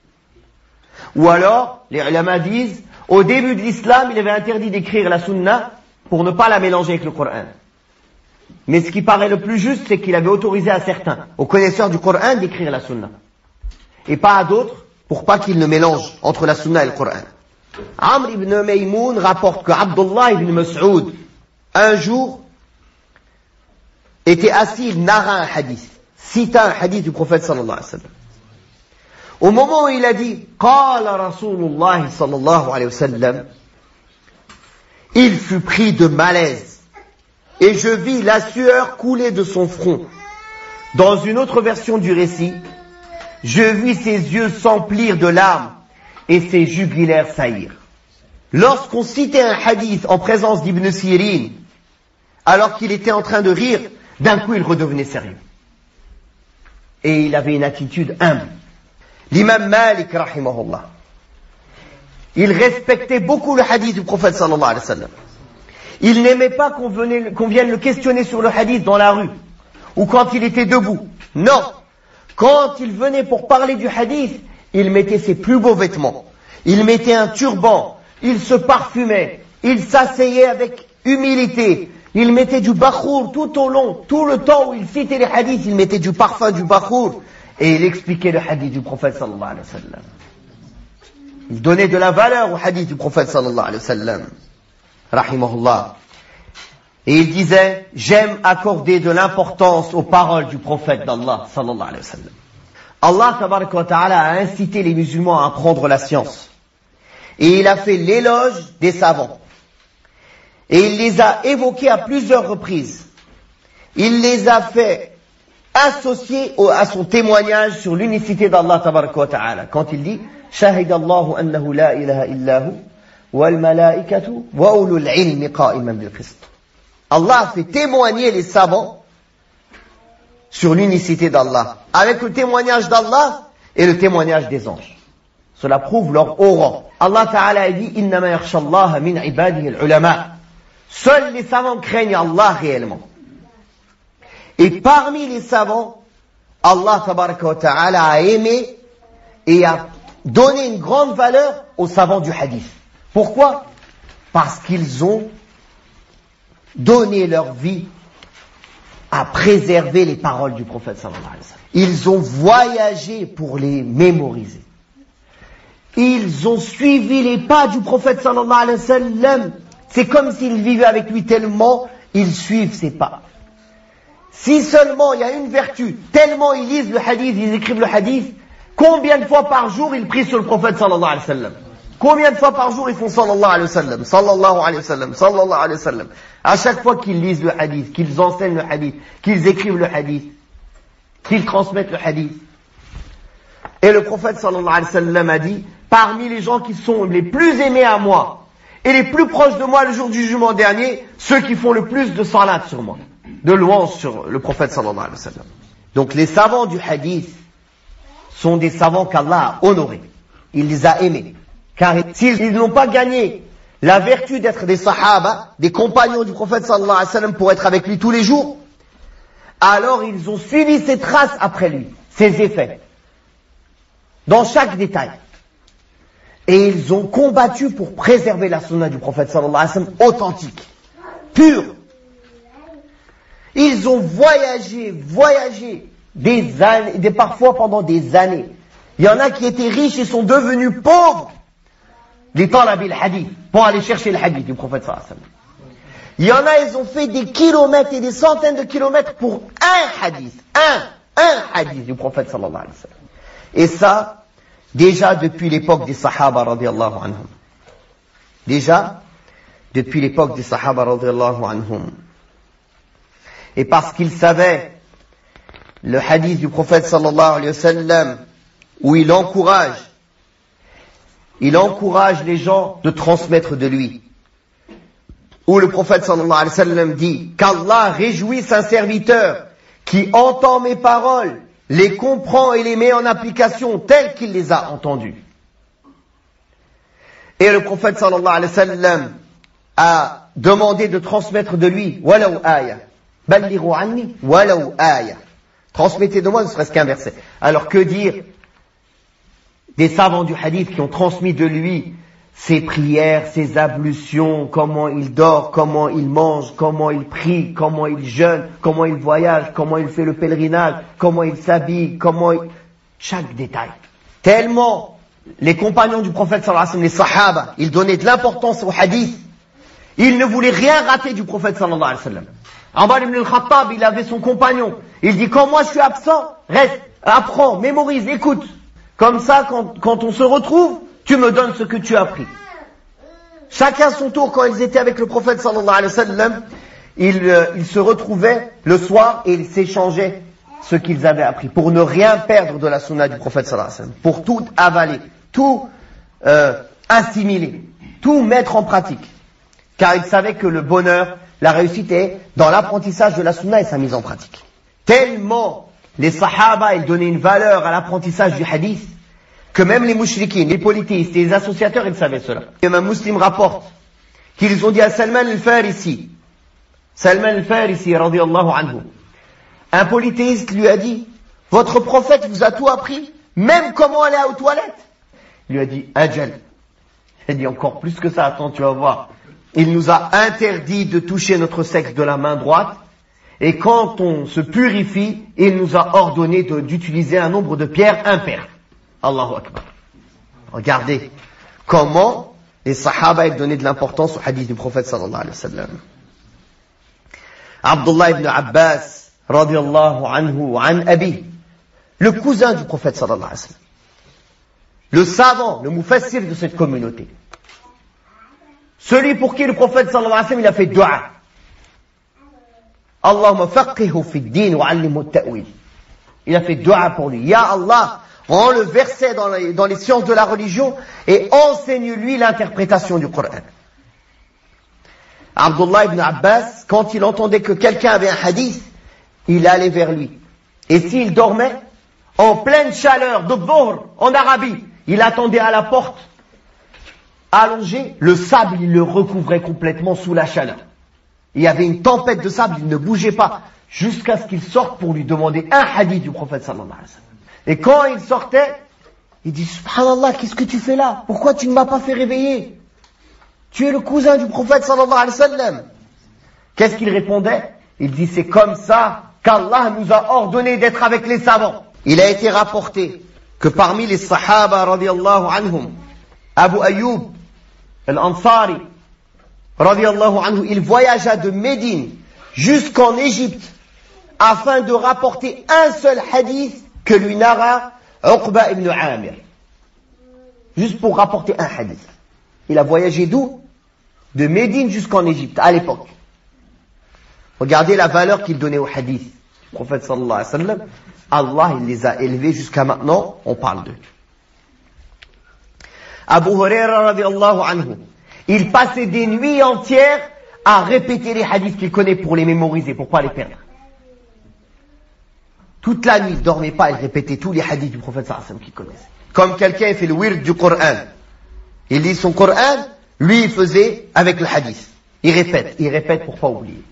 Ou alors, les ulama disent, au début de l'islam, il avait interdit d'écrire la sunna pour ne pas la mélanger avec le Coran. Mais ce qui paraît le plus juste, c'est qu'il avait autorisé à certains, aux connaisseurs du Coran, d'écrire la sunna. Et pas à d'autres, pour pas qu'ils ne mélangent entre la sunna et le Coran. Amr ibn Maymoun rapporte que Abdullah ibn Mas'ud, un jour, était assis, il narra un hadith, cita un hadith du prophète sallallahu alayhi wa sallam. Au moment où il a dit « Qala Rasulullah sallallahu alayhi wa sallam », il fut pris de malaise et je vis la sueur couler de son front. Dans une autre version du récit, je vis ses yeux s'emplir de larmes et ses jugulaires saillir. Lorsqu'on citait un hadith en présence d'Ibn Sirin, alors qu'il était en train de rire, d'un coup il redevenait sérieux. Et il avait une attitude humble. L'imam Malik, rahimahullah, il respectait beaucoup le hadith du prophète sallallahu alayhi wa sallam. Il n'aimait pas qu'on vienne le questionner sur le hadith dans la rue, ou quand il était debout. Non. Quand il venait pour parler du hadith, il mettait ses plus beaux vêtements. Il mettait un turban. Il se parfumait. Il s'asseyait avec humilité. Il mettait du bakhour tout le temps où il citait les hadiths, il mettait du parfum, du bakhour. Et il expliquait le hadith du prophète sallallahu alayhi wa sallam. Il donnait de la valeur au hadith du prophète sallallahu alayhi wa sallam. Rahimahullah. Et il disait, j'aime accorder de l'importance aux paroles du prophète d'Allah sallallahu alayhi wa sallam. Allah tabaraka wa ta'ala a incité les musulmans à apprendre la science. Et il a fait l'éloge des savants. Et il les a évoqués à plusieurs reprises. Il les a fait associé à son témoignage sur l'unicité d'Allah tabaraka wa ta'ala. Quand il dit « Shahidallahu annahu la ilaha illahu wal malaikatu wa ulul ilmi qa'iman bil qist » Allah a fait témoigner les savants sur l'unicité d'Allah, avec le témoignage d'Allah et le témoignage des anges. Cela prouve leur haut rang. Allah Ta'ala a dit « Innama yakhshallaha min ibadihi al-ulama » Seuls les savants craignent Allah réellement. Et parmi les savants, Allah Tabaraka wa Ta'ala a aimé et a donné une grande valeur aux savants du hadith. Pourquoi? Parce qu'ils ont donné leur vie à préserver les paroles du prophète sallallahu alayhi wa sallam. Ils ont voyagé pour les mémoriser. Ils ont suivi les pas du prophète sallallahu alayhi wa sallam. C'est comme s'ils vivaient avec lui tellement ils suivent ses pas. Si seulement il y a une vertu, tellement ils lisent le hadith, ils écrivent le hadith, combien de fois par jour ils prient sur le prophète sallallahu alayhi wa sallam? Combien de fois par jour ils font sallallahu alayhi wa sallam, sallallahu alayhi wa sallam, sallallahu alayhi wa sallam? À chaque fois qu'ils lisent le hadith, qu'ils enseignent le hadith, qu'ils écrivent le hadith, qu'ils transmettent le hadith. Et le prophète sallallahu alayhi wa sallam a dit, parmi les gens qui sont les plus aimés à moi et les plus proches de moi le jour du jugement dernier, ceux qui font le plus de salat sur moi, de louanges sur le prophète sallallahu alayhi wa sallam. Donc les savants du hadith sont des savants qu'Allah a honorés. Il les a aimés. Car s'ils n'ont pas gagné la vertu d'être des sahaba, des compagnons du prophète sallallahu alayhi wa sallam pour être avec lui tous les jours, alors ils ont suivi ses traces après lui, ses effets, dans chaque détail. Et ils ont combattu pour préserver la sunna du prophète sallallahu alayhi wa sallam authentique, pure. Ils ont voyagé des années, parfois pendant des années. Il y en a qui étaient riches et sont devenus pauvres. Les talab al-hadith, pour aller chercher le hadith du prophète sallallahu alayhi wa sallam. Il y en a, ils ont fait des kilomètres et des centaines de kilomètres pour un hadith, un hadith du prophète sallallahu alayhi wa sallam. Et ça, déjà depuis l'époque des sahaba radiyallahu anhum. Déjà, depuis l'époque des sahaba radiyallahu anhum. Et parce qu'ils savaient le hadith du prophète sallallahu alayhi wa sallam, où il encourage les gens de transmettre de lui. Où le prophète sallallahu alayhi wa sallam dit qu'Allah réjouisse un serviteur qui entend mes paroles, les comprend et les met en application telles qu'il les a entendues. Et le prophète sallallahu alayhi wa sallam a demandé de transmettre de lui walaw aya. Ballighu anni walaw aya. Transmettez de moi ne serait-ce qu'un verset. Alors que dire des savants du hadith qui ont transmis de lui ses prières, ses ablutions, comment il dort, comment il mange, comment il prie, comment il jeûne, comment il voyage, comment il fait le pèlerinage, comment il s'habille, chaque détail. Tellement les compagnons du prophète sallallahu alayhi wa sallam, les sahaba, ils donnaient de l'importance au hadith. Ils ne voulaient rien rater du prophète sallallahu alayhi wa sallam. Omar ibn al-Khattab, il avait son compagnon. Il dit, quand moi je suis absent, reste, apprends, mémorise, écoute. Comme ça, quand on se retrouve, tu me donnes ce que tu as appris. Chacun son tour, quand ils étaient avec le prophète sallallahu alayhi wa sallam, ils se retrouvaient le soir et ils s'échangeaient ce qu'ils avaient appris pour ne rien perdre de la sunna du prophète sallallahu alayhi wa sallam, pour tout avaler, tout assimiler, tout mettre en pratique. Car ils savaient que le bonheur, la réussite est dans l'apprentissage de la sunna et sa mise en pratique. Tellement les sahaba, ils donnaient une valeur à l'apprentissage du hadith, que même les mouchriquines, les polythéistes et les associateurs, ils savaient cela. Et un musulman rapporte qu'ils ont dit à Salman al-Farisi, radiyallahu anhu, un polythéiste lui a dit, votre prophète vous a tout appris, même comment aller aux toilettes. Il lui a dit, ajal. Il a dit encore plus que ça, attends, tu vas voir. Il nous a interdit de toucher notre sexe de la main droite, et quand on se purifie, il nous a ordonné d'utiliser un nombre de pierres impaires. Allahu Akbar. Regardez comment les sahaba ont donné de l'importance au hadith du prophète sallallahu alayhi wa sallam. Abdullah ibn Abbas, radiyallahu anhu, an abi, le cousin du prophète sallallahu alayhi wa sallam, le savant, le mufassir de cette communauté, celui pour qui le prophète sallallahu alayhi wa sallam il a fait dua. Allahumma faqihhu fi ad-din wa 'allimhu at-ta'wil. Il a fait dua pour lui. Ya Allah, rends le verset dans les sciences de la religion et enseigne-lui l'interprétation du Coran. Abdullah ibn Abbas, quand il entendait que quelqu'un avait un hadith, il allait vers lui. Et s'il dormait, en pleine chaleur de Dhuhr, en Arabie, il attendait à la porte, allongé, le sable, il le recouvrait complètement sous la chaleur. Il y avait une tempête de sable, il ne bougeait pas, jusqu'à ce qu'il sorte pour lui demander un hadith du prophète sallallahu alayhi wa sallam. Et quand il sortait, il dit, Subhanallah, qu'est-ce que tu fais là? Pourquoi tu ne m'as pas fait réveiller? Tu es le cousin du prophète sallallahu alayhi wa sallam. Qu'est-ce qu'il répondait? Il dit, c'est comme ça qu'Allah nous a ordonné d'être avec les savants. Il a été rapporté que parmi les sahaba radiyallahu anhum, Abu Ayyub al-Ansari radiyallahu anhu, il voyagea de Médine jusqu'en Égypte afin de rapporter un seul hadith que lui narra Uqba ibn Amir. Juste pour rapporter un hadith. Il a voyagé d'où? De Médine jusqu'en Égypte, à l'époque. Regardez la valeur qu'il donnait au hadith. Le prophète sallallahu alayhi wa sallam, Allah, il les a élevés jusqu'à maintenant, on parle d'eux. Abu Huraira radiallahu anhu, il passait des nuits entières à répéter les hadiths qu'il connaît pour les mémoriser, pour pas les perdre. Toute la nuit, il ne dormait pas, il répétait tous les hadiths du prophète sallallahu alayhi wa sallam qu'il connaissait. Comme quelqu'un fait le wird du Coran. Il lit son Coran, lui il faisait avec le hadith. Il répète pour pas oublier.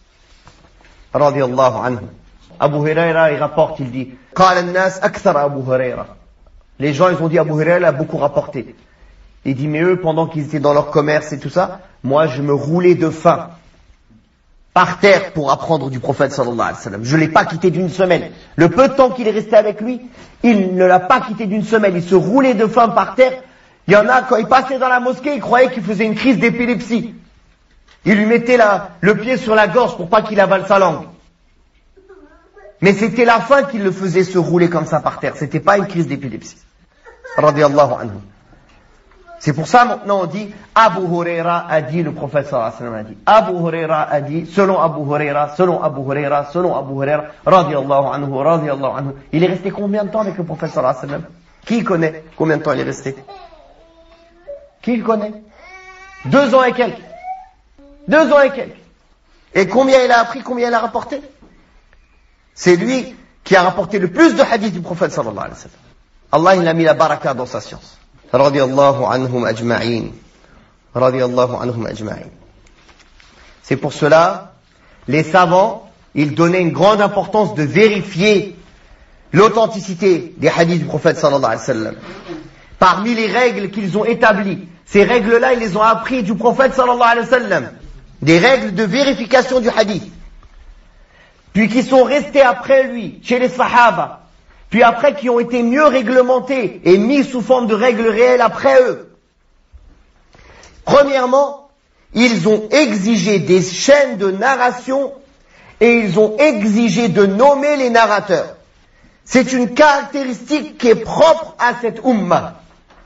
Radiallahu anhu. Abu Huraira, il rapporte, il dit, قال الناس أكثر Abu Huraira. Les gens, ils ont dit Abu Huraira a beaucoup rapporté. Il dit, mais eux, pendant qu'ils étaient dans leur commerce et tout ça, moi, je me roulais de faim par terre pour apprendre du prophète sallallahu alayhi wa sallam. Je l'ai pas quitté d'une semaine. Le peu de temps qu'il est resté avec lui, il ne l'a pas quitté d'une semaine. Il se roulait de faim par terre. Il y en a, quand il passait dans la mosquée, il croyait qu'il faisait une crise d'épilepsie. Il lui mettait le pied sur la gorge pour pas qu'il avale sa langue. Mais c'était la faim qui le faisait se rouler comme ça par terre. C'était pas une crise d'épilepsie. Radiallahu anhu. C'est pour ça maintenant on dit Abu Huraira a dit, le prophète sallallahu alayhi wa sallam a dit. Abu Huraira a dit, selon Abu Huraira, selon Abu Huraira, selon Abu Huraira, radiallahu anhu, radiallahu anhu. Il est resté combien de temps avec le prophète sallallahu alayhi wa sallam? Qui connaît combien de temps il est resté? Qui le connaît? 2 ans et quelques. 2 ans et quelques. Et combien il a appris, combien il a rapporté? C'est lui qui a rapporté le plus de hadiths du prophète sallallahu alayhi wa sallam. Allah, il a mis la baraka dans sa science. Radiyallahu anhum ajma'in. Radiyallahu anhum ajma'in. C'est pour cela, les savants, ils donnaient une grande importance de vérifier l'authenticité des hadiths du prophète sallallahu alayhi wa sallam. Parmi les règles qu'ils ont établies, ces règles-là, ils les ont appris du prophète sallallahu alayhi wa sallam. Des règles de vérification du hadith. Puis qui sont restés après lui, chez les sahaba, puis après qui ont été mieux réglementés et mis sous forme de règles réelles après eux. Premièrement, ils ont exigé des chaînes de narration et ils ont exigé de nommer les narrateurs. C'est une caractéristique qui est propre à cette umma.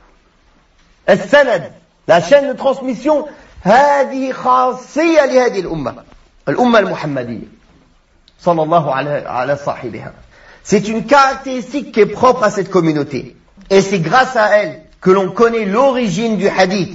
Al-sanad, la chaîne de transmission, هذه خاصية لهذه الأمة الأمة المحمدية صلى الله على صاحبها. C'est une caractéristique qui est propre à cette communauté. Et c'est grâce à elle que l'on connaît l'origine du hadith,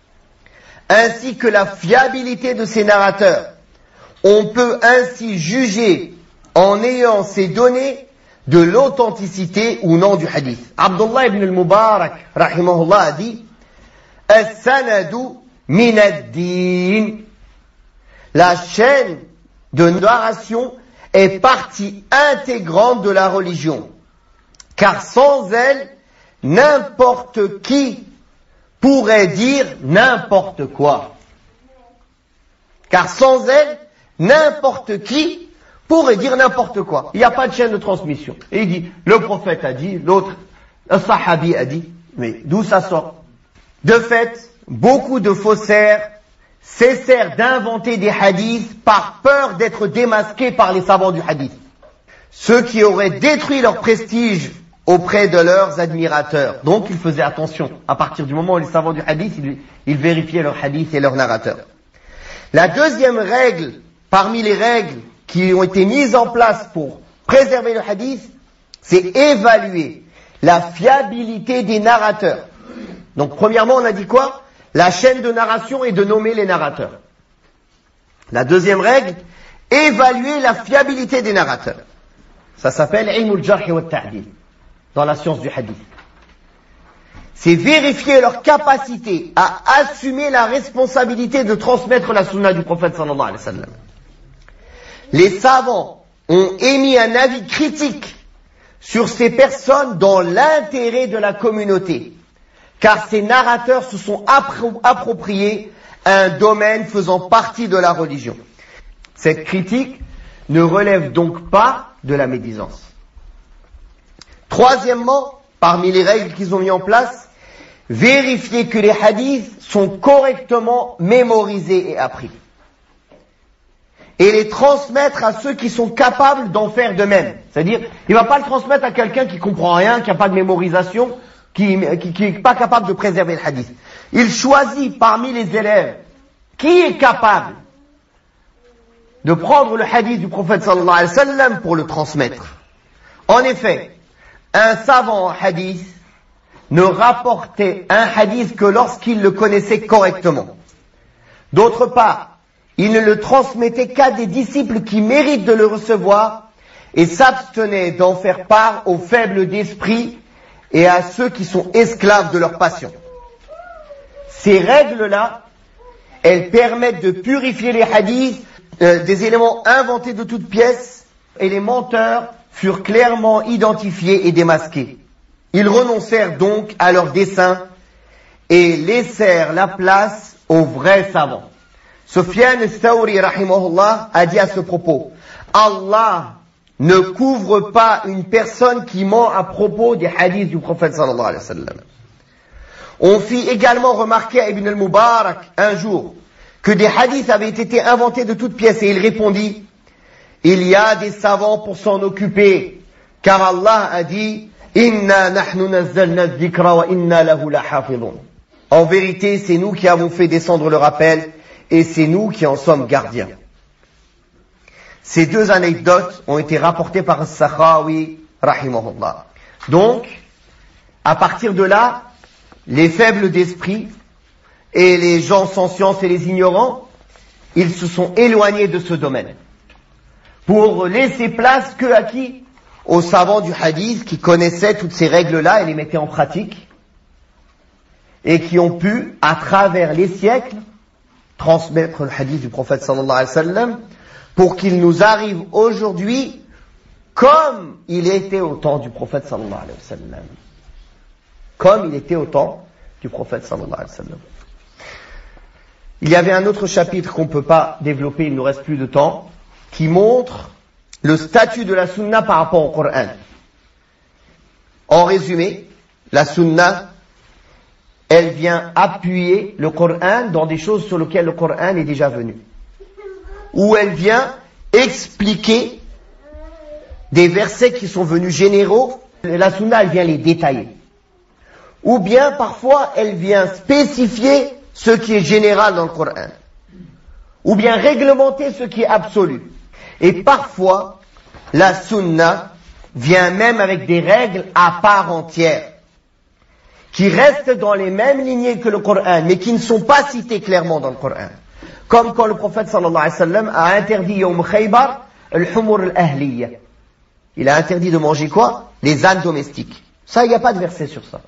ainsi que la fiabilité de ses narrateurs. On peut ainsi juger, en ayant ces données, de l'authenticité ou non du hadith. Abdullah ibn al-Mubarak, rahimahullah, a dit, As-sanadu min ad-din. La chaîne de narration est partie intégrante de la religion. Car sans elle, n'importe qui pourrait dire n'importe quoi. Car sans elle, n'importe qui pourrait dire n'importe quoi. Il n'y a pas de chaîne de transmission. Et il dit, le prophète a dit, l'autre, le sahabi a dit. Mais d'où ça sort? De fait, beaucoup de faussaires cessèrent d'inventer des hadiths par peur d'être démasqués par les savants du hadith. Ceux qui auraient détruit leur prestige auprès de leurs admirateurs. Donc ils faisaient attention. À partir du moment où les savants du hadith, ils vérifiaient leurs hadiths et leurs narrateurs. La deuxième règle, parmi les règles qui ont été mises en place pour préserver le hadith, c'est évaluer la fiabilité des narrateurs. Donc premièrement, on a dit quoi? La chaîne de narration est de nommer les narrateurs. La deuxième règle, évaluer la fiabilité des narrateurs. Ça s'appelle ilm al-jarh wa al-ta'dil dans la science du hadith. C'est vérifier leur capacité à assumer la responsabilité de transmettre la sunna du prophète sallallahu alayhi wa sallam. Les savants ont émis un avis critique sur ces personnes dans l'intérêt de la communauté, car ces narrateurs se sont appropriés un domaine faisant partie de la religion. Cette critique ne relève donc pas de la médisance. Troisièmement, parmi les règles qu'ils ont mis en place, vérifier que les hadiths sont correctement mémorisés et appris. Et les transmettre à ceux qui sont capables d'en faire de même. C'est-à-dire, il ne va pas le transmettre à quelqu'un qui comprend rien, qui n'a pas de mémorisation, qui n'est pas capable de préserver le hadith. Il choisit parmi les élèves qui est capable de prendre le hadith du prophète sallallahu alayhi wa sallam pour le transmettre. En effet, un savant en hadith ne rapportait un hadith que lorsqu'il le connaissait correctement. D'autre part, il ne le transmettait qu'à des disciples qui méritent de le recevoir et s'abstenait d'en faire part aux faibles d'esprit et à ceux qui sont esclaves de leur passion. Ces règles-là, elles permettent de purifier les hadiths des éléments inventés de toutes pièces, et les menteurs furent clairement identifiés et démasqués. Ils renoncèrent donc à leur dessein et laissèrent la place aux vrais savants. Sufyan al-Thawri rahimahullah a dit à ce propos: Allah ne couvre pas une personne qui ment à propos des hadiths du prophète sallallahu alayhi wa sallam. On fit également remarquer à Ibn al-Mubarak un jour que des hadiths avaient été inventés de toutes pièces, et il répondit: il y a des savants pour s'en occuper, car Allah a dit: Inna nahnu nazzalna dhikra wa inna lahu lahafidun. En vérité, c'est nous qui avons fait descendre le rappel et c'est nous qui en sommes gardiens. Ces deux anecdotes ont été rapportées par As-Sakhawi rahimahullah. Donc, à partir de là, les faibles d'esprit et les gens sans science et les ignorants, ils se sont éloignés de ce domaine pour laisser place que à qui? Aux savants du hadith qui connaissaient toutes ces règles-là et les mettaient en pratique, et qui ont pu, à travers les siècles, transmettre le hadith du prophète sallallahu alayhi wa sallam pour qu'il nous arrive aujourd'hui comme il était au temps du prophète sallallahu alayhi wa sallam. Comme il était au temps du prophète sallallahu alayhi wa sallam. Il y avait un autre chapitre qu'on ne peut pas développer, il ne nous reste plus de temps, qui montre le statut de la sunna par rapport au Coran. En résumé, la sunna, elle vient appuyer le Coran dans des choses sur lesquelles le Coran est déjà venu. Ou elle vient expliquer des versets qui sont venus généraux, la sunna, elle vient les détailler. Ou bien, parfois, elle vient spécifier ce qui est général dans le Coran. Ou bien réglementer ce qui est absolu. Et parfois, la sunna vient même avec des règles à part entière, qui restent dans les mêmes lignées que le Coran, mais qui ne sont pas citées clairement dans le Coran. Comme quand le prophète sallallahu alayhi wa sallam a interdit Yawm Khaybar al-humur al-ahliya. Il a interdit de manger quoi? Les ânes domestiques. Ça, il n'y a pas de verset sur ça.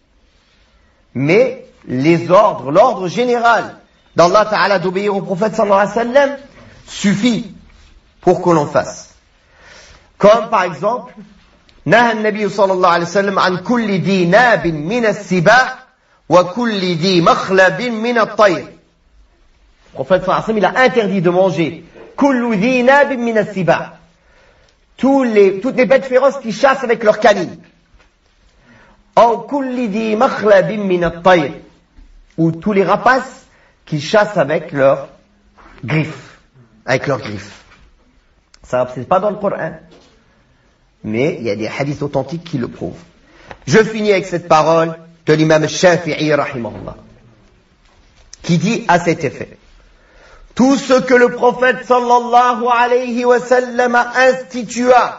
Mais les ordres, l'ordre général d'Allah Ta'ala d'obéir au prophète sallallahu alayhi wa sallam suffit pour que l'on fasse. Comme par exemple, نهى النبي صلى الله عليه وسلم عن كل ذي ناب من السباع وكل ذي مخلب من الطير. Le prophète sallallahu alayhi wa sallam, il a interdit de manger كل ذي ناب من السباع. Toutes les bêtes féroces qui chassent avec leurs canines. أو كل ذي مخلب من الطير. Ou tous les rapaces qui chassent avec leurs griffes. Avec leurs griffes. Ça, c'est pas dans le Coran. Mais il y a des hadiths authentiques qui le prouvent. Je finis avec cette parole de l'imam Shafi'i rahimahullah, qui dit à cet effet: tout ce que le prophète sallallahu alayhi wa sallam institua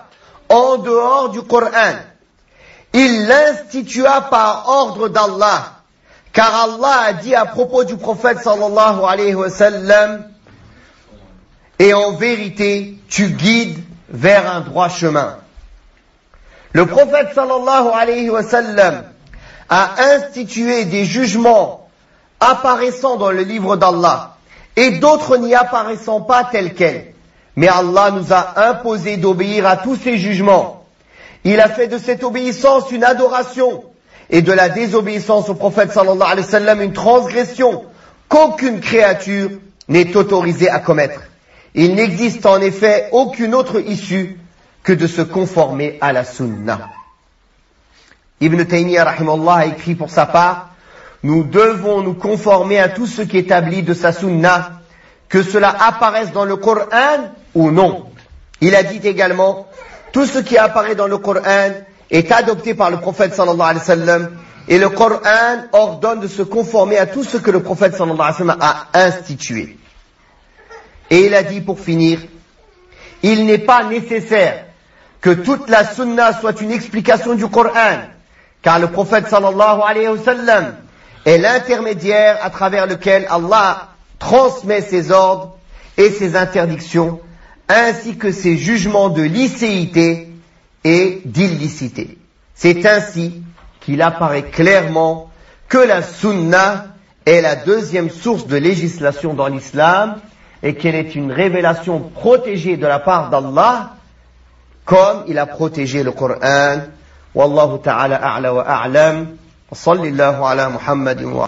en dehors du Coran. Il l'institua par ordre d'Allah, car Allah a dit à propos du prophète sallallahu alayhi wa sallam, et en vérité, tu guides vers un droit chemin. Le prophète sallallahu alayhi wa sallam a institué des jugements apparaissant dans le livre d'Allah et d'autres n'y apparaissant pas tels quels. Mais Allah nous a imposé d'obéir à tous ces jugements. Il a fait de cette obéissance une adoration et de la désobéissance au prophète sallallahu alayhi wa sallam une transgression qu'aucune créature n'est autorisée à commettre. Il n'existe en effet aucune autre issue que de se conformer à la sunna. Ibn Taymiyyah rahimahullah a écrit pour sa part, nous devons nous conformer à tout ce qui est établi de sa sunna, que cela apparaisse dans le Coran ou non. Il a dit également, tout ce qui apparaît dans le Coran est adopté par le prophète sallallahu alayhi wa sallam, et le Coran ordonne de se conformer à tout ce que le prophète sallallahu alayhi wa sallam a institué. Et il a dit pour finir, il n'est pas nécessaire que toute la sunna soit une explication du Coran, car le prophète sallallahu alayhi wa sallam est l'intermédiaire à travers lequel Allah transmet ses ordres et ses interdictions, ainsi que ses jugements de licéité et d'illicité. C'est ainsi qu'il apparaît clairement que la sunna est la deuxième source de législation dans l'islam et qu'elle est une révélation protégée de la part d'Allah, comme il a protégé le Coran. Wallahu ta'ala a'la wa a'lam. Wa sallallahu ala Muhammadin wa